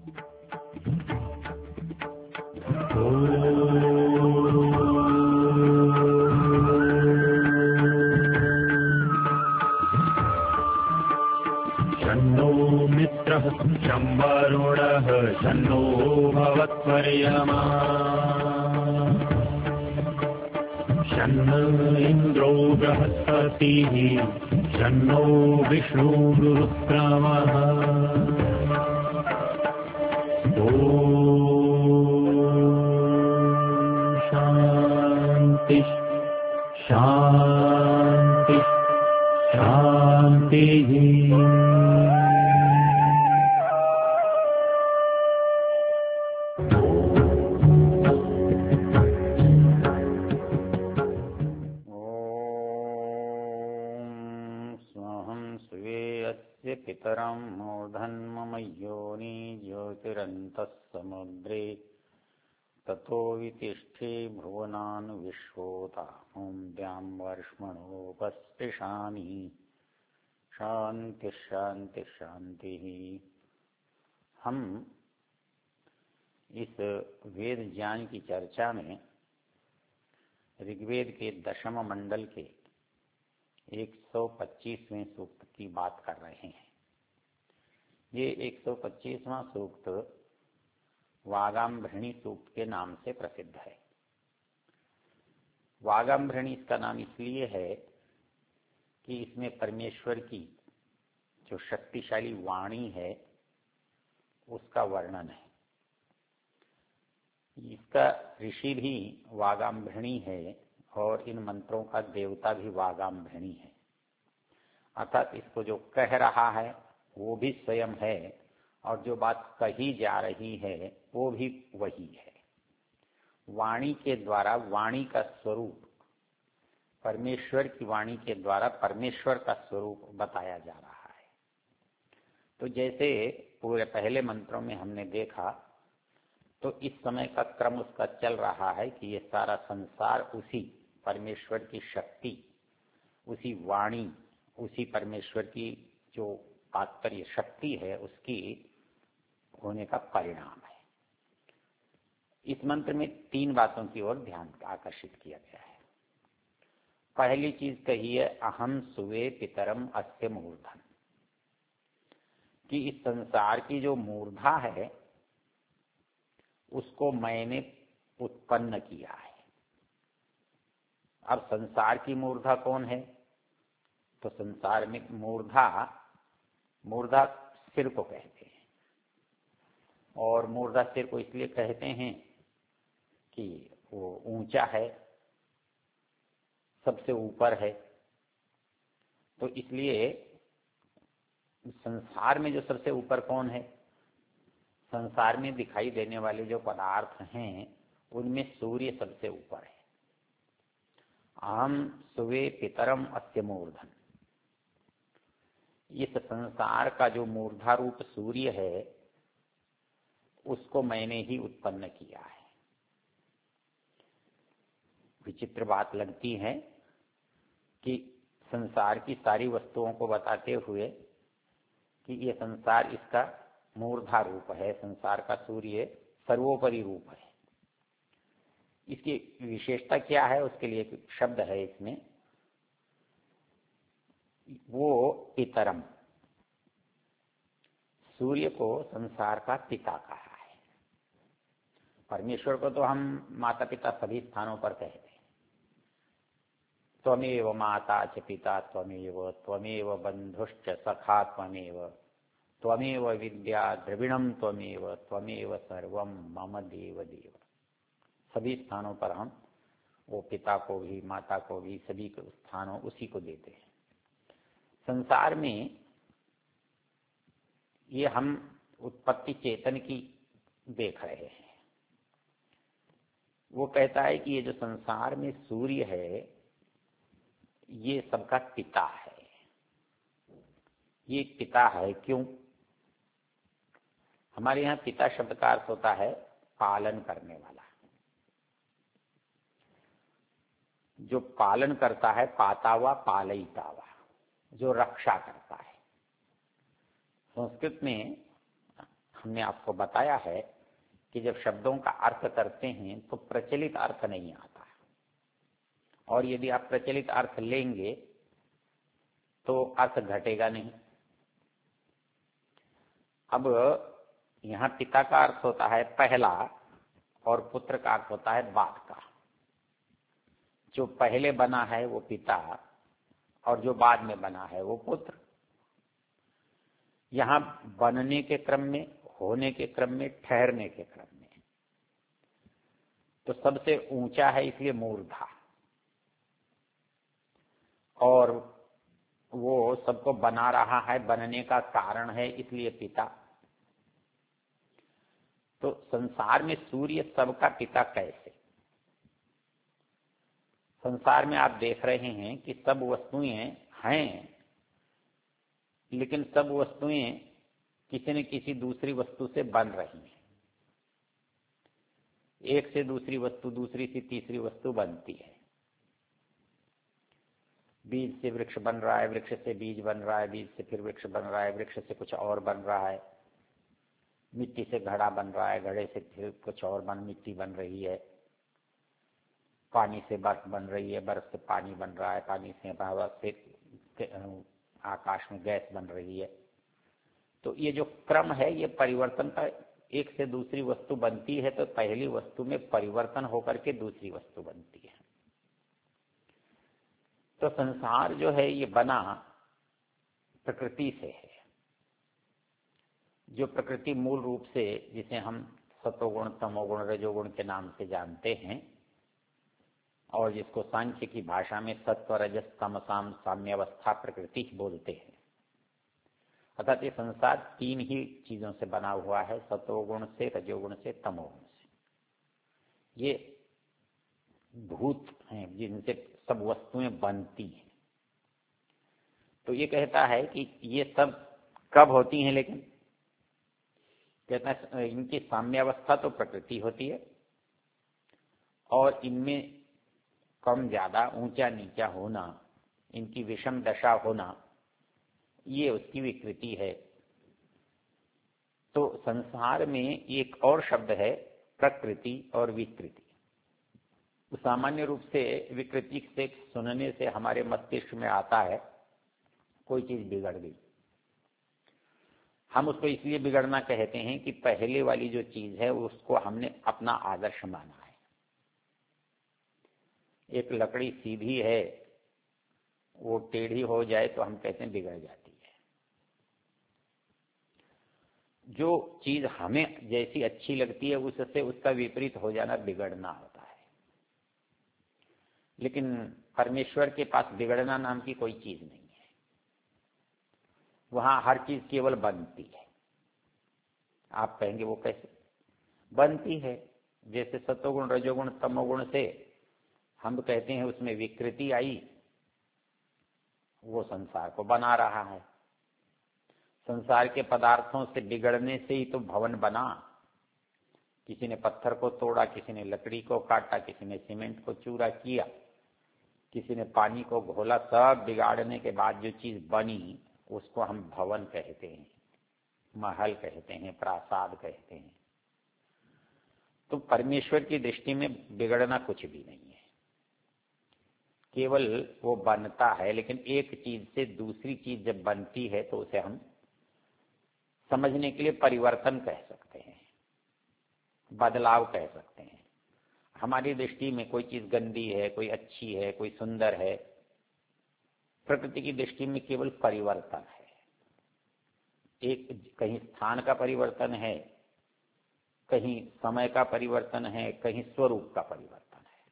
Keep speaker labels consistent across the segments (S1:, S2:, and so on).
S1: शन्नो मित्रः शं वरुणः शन्नो भवत्वर्यमा शन्न इन्द्रो बृहस्पतिः शन्नो विष्णुरुक्रमः ॐ शान्ति शान्ति शान्तिः।
S2: पितरं मूर्धन्मम योनि ज्योतिरन्तः समुद्रे ततो वितिष्ठे भुवनान् विश्वोतामुं द्यां वर्ष्मणोपस्पृशामि। शांति शांति शांति। हम इस वेद ज्ञान की चर्चा में ऋग्वेद के दशम मंडल के 125वें सूक्त की बात कर रहे हैं। ये 125वां सूक्त वागाम्भृणी सूक्त के नाम से प्रसिद्ध है। वागाम्भृणी इसका नाम इसलिए है कि इसमें परमेश्वर की जो शक्तिशाली वाणी है उसका वर्णन है। इसका ऋषि भी वागाम्भृणी है और इन मंत्रों का देवता भी वागाम्भृणी है। अर्थात इसको जो कह रहा है वो भी स्वयं है और जो बात कही जा रही है वो भी वही है। वाणी के द्वारा वाणी का स्वरूप, परमेश्वर की वाणी के द्वारा परमेश्वर का स्वरूप बताया जा रहा है। तो जैसे पूरे पहले मंत्रों में हमने देखा, तो इस समय का क्रम उसका चल रहा है कि ये सारा संसार उसी परमेश्वर की शक्ति, उसी वाणी, उसी परमेश्वर की जो तात्पर्य शक्ति है उसकी होने का परिणाम है। इस मंत्र में 3 बातों की ओर ध्यान आकर्षित किया गया है। पहली चीज कही है अहम सुवे पितरम अस्य मूर्धन, कि इस संसार की जो मूर्धा है उसको मैंने उत्पन्न किया है। अब संसार की मूर्धा कौन है? तो संसार में मूर्धा सिर को कहते हैं, और मूर्धा सिर को इसलिए कहते हैं कि वो ऊंचा है, सबसे ऊपर है। तो इसलिए संसार में जो सबसे ऊपर कौन है? संसार में दिखाई देने वाले जो पदार्थ हैं उनमें सूर्य सबसे ऊपर है। अहम सुवे पितरम अस्य मूर्धन, इस संसार का जो मूर्धा रूप सूर्य है उसको मैंने ही उत्पन्न किया है। विचित्र बात लगती है कि संसार की सारी वस्तुओं को बताते हुए कि ये संसार इसका मूर्धा रूप है, संसार का सूर्य सर्वोपरि रूप है। इसकी विशेषता क्या है? उसके लिए एक शब्द है इसमें, वो पितरम, सूर्य को संसार का पिता कहा है। परमेश्वर को तो हम माता पिता सभी स्थानों पर कहते हैं। त्वमेव माता च पिता त्वमेव, त्वमेव बंधुश्च सखा त्वमेव, त्वमेव विद्या द्रविणम त्वमेव, त्वमेव सर्वम मम देव देव। सभी स्थानों पर हम वो पिता को भी, माता को भी, सभी के स्थानों उसी को देते हैं। संसार में ये हम उत्पत्ति चेतन की देख रहे हैं। वो कहता है कि ये जो संसार में सूर्य है ये सबका पिता है। ये पिता है क्यों? हमारे यहाँ पिता शब्द का अर्थ होता है पालन करने वाला। जो पालन करता है, पाता हुआ पालयिता हुआ, जो रक्षा करता है। संस्कृत में हमने आपको बताया है कि जब शब्दों का अर्थ करते हैं तो प्रचलित अर्थ नहीं आता है, और यदि आप प्रचलित अर्थ लेंगे तो अर्थ घटेगा नहीं। अब यहां पिता का अर्थ होता है पहला और पुत्र का अर्थ होता है बाद का। जो पहले बना है वो पिता और जो बाद में बना है वो पुत्र। यहां बनने के क्रम में, होने के क्रम में, ठहरने के क्रम में तो सबसे ऊंचा है इसलिए मूर्धा, और वो सबको बना रहा है, बनने का कारण है इसलिए पिता। तो संसार में सूर्य सबका पिता कैसे? संसार में आप देख रहे हैं कि सब वस्तुएं हैं, लेकिन सब वस्तुएं किसी न किसी दूसरी वस्तु से बन रही हैं। एक से दूसरी वस्तु, दूसरी से तीसरी वस्तु बनती है। बीज से वृक्ष बन रहा है, वृक्ष से बीज बन रहा है, बीज से फिर वृक्ष बन रहा है, वृक्ष से कुछ और बन रहा है, मिट्टी से घड़ा बन रहा है, घड़े से फिर कुछ और मिट्टी बन रही है, पानी से बर्फ बन रही है, बर्फ से पानी बन रहा है, पानी से हवा से आकाश में गैस बन रही है। तो ये जो क्रम है ये परिवर्तन का, एक से दूसरी वस्तु बनती है तो पहली वस्तु में परिवर्तन होकर के दूसरी वस्तु बनती है। तो संसार जो है ये बना प्रकृति से है। जो प्रकृति मूल रूप से, जिसे हम सतोगुण, तमोगुण, रजोगुण के नाम से जानते हैं, और जिसको सांख्य की भाषा में सत्व, रजस, तमसाम साम्यावस्था प्रकृति बोलते हैं। अर्थात ये संसार तीन ही चीजों से बना हुआ है, सतोगुण से, रजोगुण से, तमोगुण से। ये भूत हैं जिनसे सब वस्तुएं बनती हैं। तो ये कहता है कि ये सब कब होती हैं, लेकिन कहता है इनकी साम्यावस्था तो प्रकृति होती है, और इनमें कम ज्यादा, ऊंचा नीचा होना, इनकी विषम दशा होना, ये उसकी विकृति है। तो संसार में एक और शब्द है प्रकृति और विकृति। सामान्य रूप से विकृति से सुनने से हमारे मस्तिष्क में आता है कोई चीज बिगड़ गई। हम उसको इसलिए बिगड़ना कहते हैं कि पहले वाली जो चीज है उसको हमने अपना आदर्श माना है। एक लकड़ी सीधी है, वो टेढ़ी हो जाए तो हम कहते हैं बिगड़ जाती है। जो चीज हमें जैसी अच्छी लगती है उससे उसका विपरीत हो जाना बिगड़ना होता है। लेकिन परमेश्वर के पास बिगड़ना नाम की कोई चीज नहीं है। वहां हर चीज केवल बनती है। आप कहेंगे वो कैसे बनती है? जैसे सतोगुण, रजोगुण, तमोगुण से हम कहते हैं उसमें विकृति आई, वो संसार को बना रहा है। संसार के पदार्थों से बिगड़ने से ही तो भवन बना। किसी ने पत्थर को तोड़ा, किसी ने लकड़ी को काटा, किसी ने सीमेंट को चूरा किया, किसी ने पानी को घोला। सब बिगाड़ने के बाद जो चीज बनी उसको हम भवन कहते हैं, महल कहते हैं, प्रासाद कहते हैं। तो परमेश्वर की दृष्टि में बिगड़ना कुछ भी नहीं है, केवल वो बनता है। लेकिन एक चीज से दूसरी चीज जब बनती है तो उसे हम समझने के लिए परिवर्तन कह सकते हैं, बदलाव कह सकते हैं। हमारी दृष्टि में कोई चीज गंदी है, कोई अच्छी है, कोई सुंदर है। प्रकृति की दृष्टि में केवल परिवर्तन है। एक कहीं स्थान का परिवर्तन है, कहीं समय का परिवर्तन है, कहीं स्वरूप का परिवर्तन है।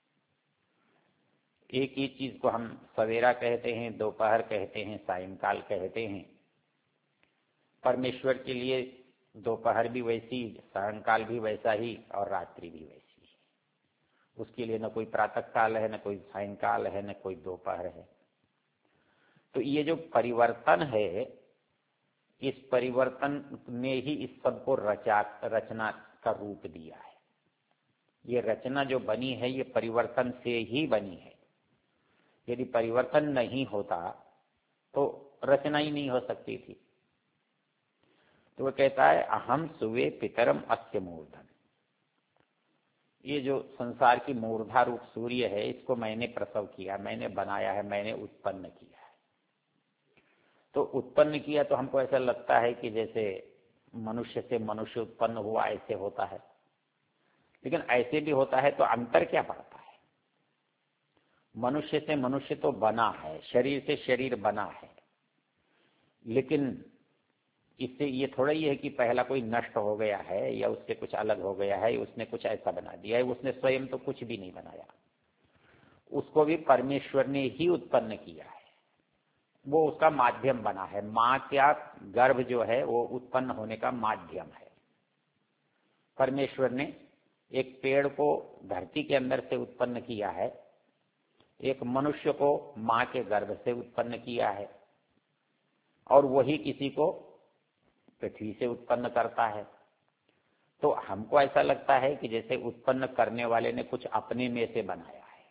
S2: एक ही चीज को हम सवेरा कहते हैं, दोपहर कहते हैं, सायंकाल कहते हैं। परमेश्वर के लिए दोपहर भी वैसी, सायंकाल भी वैसा ही, और रात्रि भी वैसी। उसके लिए न कोई प्रातः काल है, न कोई सायंकाल है, न कोई दोपहर है। तो ये जो परिवर्तन है, इस परिवर्तन ने ही इस सब को रचना का रूप दिया है। ये रचना जो बनी है ये परिवर्तन से ही बनी है। यदि परिवर्तन नहीं होता तो रचना ही नहीं हो सकती थी। तो वह कहता है अहम सुवे पितरम अस्य मूर्धन। ये जो संसार की मूर्धा रूप सूर्य है, इसको मैंने प्रसव किया, मैंने बनाया है, मैंने उत्पन्न किया है। तो उत्पन्न किया तो हमको ऐसा लगता है कि जैसे मनुष्य से मनुष्य उत्पन्न हुआ, ऐसे होता है। लेकिन ऐसे भी होता है तो अंतर क्या पड़ता है? मनुष्य से मनुष्य तो बना है, शरीर से शरीर बना है, लेकिन इससे ये थोड़ा ही है कि पहला कोई नष्ट हो गया है या उससे कुछ अलग हो गया है, उसने कुछ ऐसा बना दिया है। उसने स्वयं तो कुछ भी नहीं बनाया, उसको भी परमेश्वर ने ही उत्पन्न किया है। वो उसका माध्यम बना है। माँ का गर्भ जो है वो उत्पन्न होने का माध्यम है। परमेश्वर ने एक पेड़ को धरती के अंदर से उत्पन्न किया है, एक मनुष्य को माँ के गर्भ से उत्पन्न किया है, और वही किसी को पृथ्वी से उत्पन्न करता है। तो हमको ऐसा लगता है कि जैसे उत्पन्न करने वाले ने कुछ अपने में से बनाया है।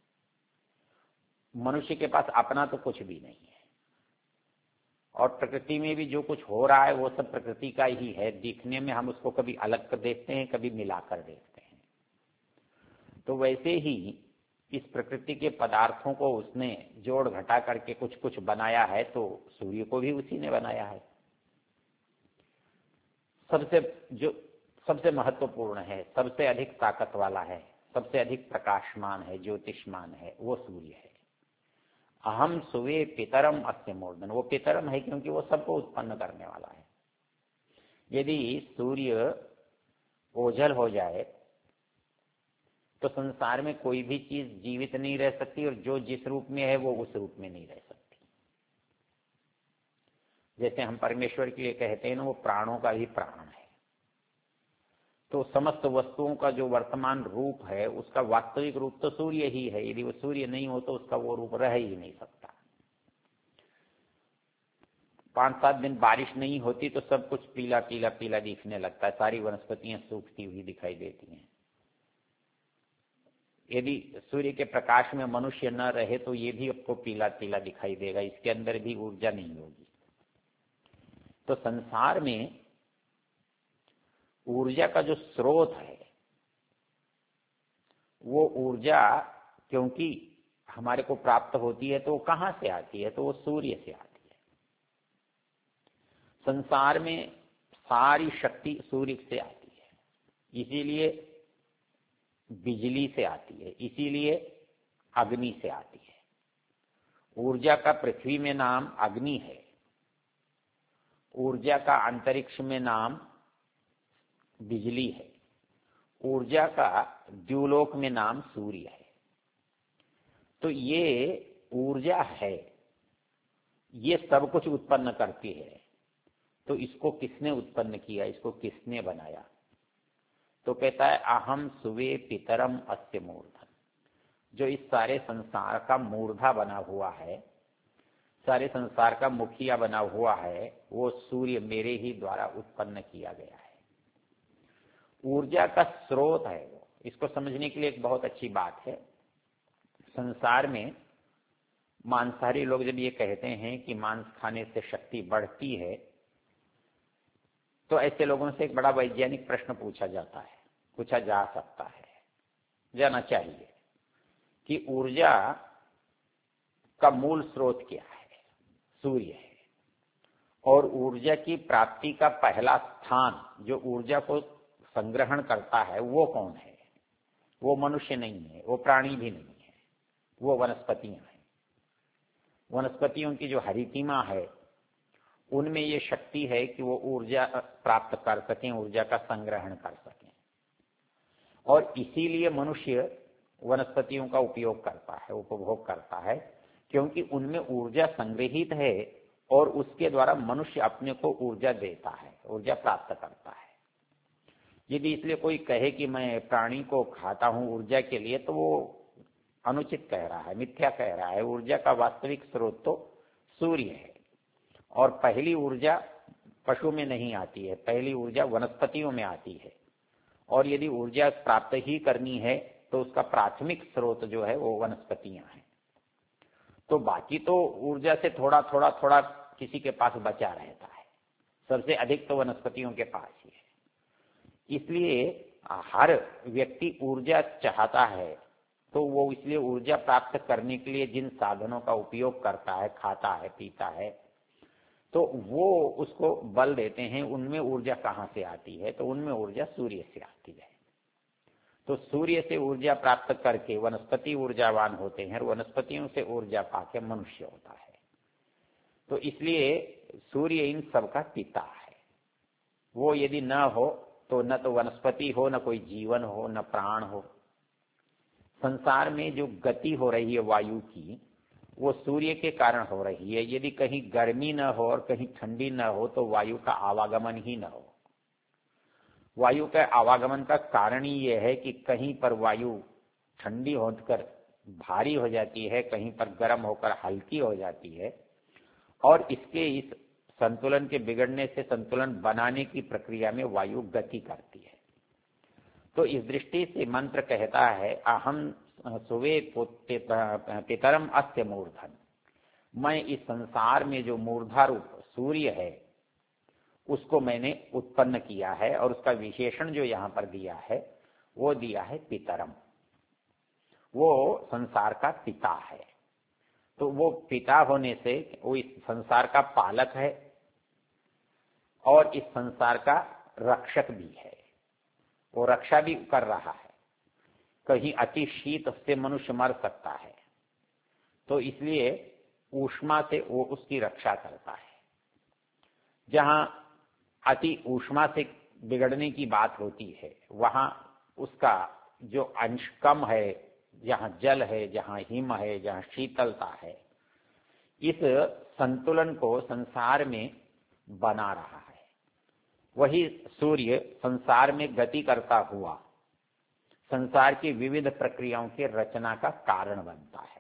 S2: मनुष्य के पास अपना तो कुछ भी नहीं है, और प्रकृति में भी जो कुछ हो रहा है वो सब प्रकृति का ही है। दिखने में हम उसको कभी अलग कर देखते हैं, कभी मिलाकर देखते हैं। तो वैसे ही इस प्रकृति के पदार्थों को उसने जोड़ घटा करके कुछ कुछ बनाया है, तो सूर्य को भी उसी ने बनाया है। जो सबसे महत्वपूर्ण है, सबसे अधिक ताकत वाला है, सबसे अधिक प्रकाशमान है, ज्योतिषमान है, वो सूर्य है। अहम सुवे पितरम अस्य मूर्धन। वो पितरम है क्योंकि वो सबको उत्पन्न करने वाला है। यदि सूर्य ओझल हो जाए तो संसार में कोई भी चीज जीवित नहीं रह सकती, और जो जिस रूप में है वो उस रूप में नहीं रह सकती। जैसे हम परमेश्वर के लिए कहते हैं ना, वो प्राणों का ही प्राण है। तो समस्त वस्तुओं का जो वर्तमान रूप है उसका वास्तविक रूप तो सूर्य ही है। यदि वो सूर्य नहीं हो तो उसका वो रूप रह ही नहीं सकता। 5-7 दिन बारिश नहीं होती तो सब कुछ पीला पीला पीला दिखने लगता है, सारी वनस्पतियां सूखती हुई दिखाई देती हैं। यदि सूर्य के प्रकाश में मनुष्य न रहे तो ये भी आपको पीला पीला दिखाई देगा, इसके अंदर भी ऊर्जा नहीं होगी। तो संसार में ऊर्जा का जो स्रोत है, वो ऊर्जा क्योंकि हमारे को प्राप्त होती है तो वो कहां से आती है? तो वो सूर्य से आती है। संसार में सारी शक्ति सूर्य से आती है, इसीलिए बिजली से आती है, इसीलिए अग्नि से आती है। ऊर्जा का पृथ्वी में नाम अग्नि है, ऊर्जा का अंतरिक्ष में नाम बिजली है, ऊर्जा का द्युलोक में नाम सूर्य है। तो ये ऊर्जा है, ये सब कुछ उत्पन्न करती है। तो इसको किसने उत्पन्न किया, इसको किसने बनाया? तो कहता है अहम सुवे पितरम अस्य मूर्धन। जो इस सारे संसार का मूर्धा बना हुआ है, सारे संसार का मुखिया बना हुआ है, वो सूर्य मेरे ही द्वारा उत्पन्न किया गया है। ऊर्जा का स्रोत है वो। इसको समझने के लिए एक बहुत अच्छी बात है। संसार में मांसाहारी लोग जब ये कहते हैं कि मांस खाने से शक्ति बढ़ती है, तो ऐसे लोगों से एक बड़ा वैज्ञानिक प्रश्न पूछा जाता है, पूछा जा सकता है, जाना चाहिए कि ऊर्जा का मूल स्रोत क्या है? सूर्य है। और ऊर्जा की प्राप्ति का पहला स्थान जो ऊर्जा को संग्रहण करता है वो कौन है? वो मनुष्य नहीं है, वो प्राणी भी नहीं है, वो वनस्पतियां हैं। वनस्पतियों की जो हरितिमा है उनमें ये शक्ति है कि वो ऊर्जा प्राप्त कर सकें, ऊर्जा का संग्रहण कर सकें। और इसीलिए मनुष्य वनस्पतियों का उपयोग करता है, उपभोग करता है, क्योंकि उनमें ऊर्जा संग्रहित है और उसके द्वारा मनुष्य अपने को ऊर्जा देता है, ऊर्जा प्राप्त करता है। यदि इसलिए कोई कहे कि मैं प्राणी को खाता हूं ऊर्जा के लिए, तो वो अनुचित कह रहा है, मिथ्या कह रहा है। ऊर्जा का वास्तविक स्रोत तो सूर्य है। और पहली ऊर्जा पशु में नहीं आती है, पहली ऊर्जा वनस्पतियों में आती है। और यदि ऊर्जा प्राप्त ही करनी है तो उसका प्राथमिक स्रोत जो है वो वनस्पतियां हैं। तो बाकी तो ऊर्जा से थोड़ा थोड़ा थोड़ा किसी के पास बचा रहता है। सबसे अधिक तो वनस्पतियों के पास ही है। इसलिए हर व्यक्ति ऊर्जा चाहता है, तो वो इसलिए ऊर्जा प्राप्त करने के लिए जिन साधनों का उपयोग करता है, खाता है, पीता है, तो वो उसको बल देते हैं। उनमें ऊर्जा कहाँ से आती है? तो उनमें ऊर्जा सूर्य से आती है। तो सूर्य से ऊर्जा प्राप्त करके वनस्पति ऊर्जावान होते हैं, और वनस्पतियों से ऊर्जा पाके मनुष्य होता है। तो इसलिए सूर्य इन सबका पिता है। वो यदि न हो तो न तो वनस्पति हो, न कोई जीवन हो, न प्राण हो। संसार में जो गति हो रही है वायु की, वो सूर्य के कारण हो रही है। यदि कहीं गर्मी न हो और कहीं ठंडी न हो तो वायु का आवागमन ही न हो। वायु के आवागमन का कारण ही यह है कि कहीं पर वायु ठंडी होकर भारी हो जाती है, कहीं पर गर्म होकर हल्की हो जाती है, और इसके इस संतुलन के बिगड़ने से संतुलन बनाने की प्रक्रिया में वायु गति करती है। तो इस दृष्टि से मंत्र कहता है, अहम सुवे पितरम अस्य मूर्धन। मैं इस संसार में जो मूर्धा रूप सूर्य है उसको मैंने उत्पन्न किया है, और उसका विशेषण जो यहाँ पर दिया है वो दिया है पितरम। वो संसार का पिता है। तो वो पिता होने से वो इस संसार का पालक है और इस संसार का रक्षक भी है। वो रक्षा भी कर रहा है। कहीं अति शीत से मनुष्य मर सकता है, तो इसलिए ऊष्मा से वो उसकी रक्षा करता है। जहां अति ऊष्मा से बिगड़ने की बात होती है, वहां उसका जो अंश कम है, जहां जल है, जहां हिम है, जहां शीतलता है, इस संतुलन को संसार में बना रहा है। वही सूर्य संसार में गति करता हुआ संसार की विविध प्रक्रियाओं की रचना का कारण बनता है।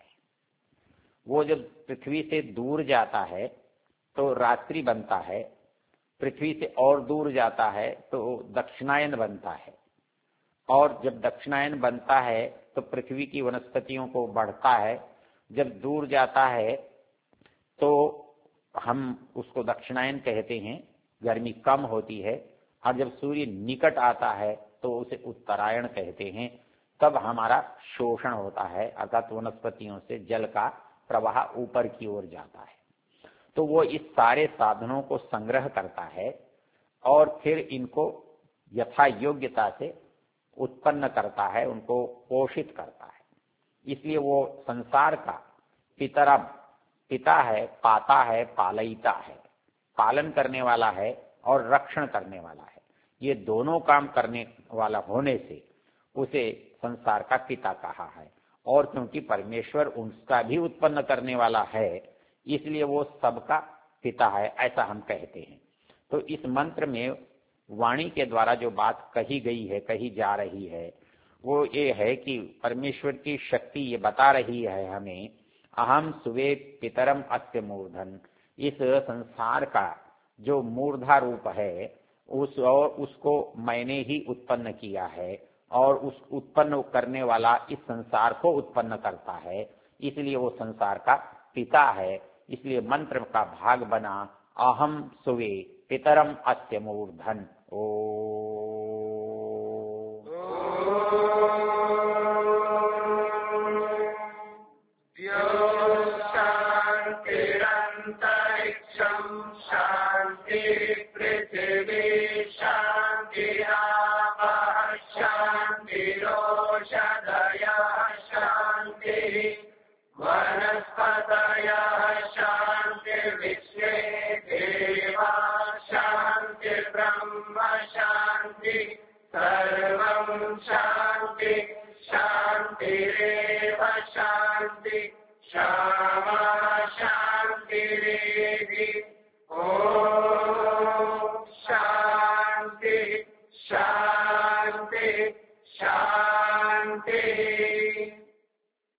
S2: वो जब पृथ्वी से दूर जाता है तो रात्रि बनता है, पृथ्वी से और दूर जाता है तो दक्षिणायन बनता है, और जब दक्षिणायन बनता है तो पृथ्वी की वनस्पतियों को बढ़ता है। जब दूर जाता है तो हम उसको दक्षिणायन कहते हैं, गर्मी कम होती है, और जब सूर्य निकट आता है तो उसे उत्तरायण कहते हैं। तब हमारा शोषण होता है, अर्थात वनस्पतियों से जल का प्रवाह ऊपर की ओर जाता है। तो वो इस सारे साधनों को संग्रह करता है और फिर इनको यथा योग्यता से उत्पन्न करता है, उनको पोषित करता है। इसलिए वो संसार का पितरम, पिता है, पाता है, पालयिता है, पालन करने वाला है और रक्षण करने वाला है। ये दोनों काम करने वाला होने से उसे संसार का पिता कहा है। और क्योंकि परमेश्वर उसका भी उत्पन्न करने वाला है, इसलिए वो सबका पिता है, ऐसा हम कहते हैं। तो इस मंत्र में वाणी के द्वारा जो बात कही गई है, कही जा रही है, वो ये है कि परमेश्वर की शक्ति ये बता रही है हमें, अहम सुवे पितरम अस्य मूर्धन। इस संसार का जो मूर्धा रूप है उसको मैंने ही उत्पन्न किया है, और उस उत्पन्न करने वाला इस संसार को उत्पन्न करता है, इसलिए वो संसार का पिता है। इसलिए मंत्र का भाग बना अहम सुवे पितरम अस्य मूर्धन।
S3: शांति शांति रे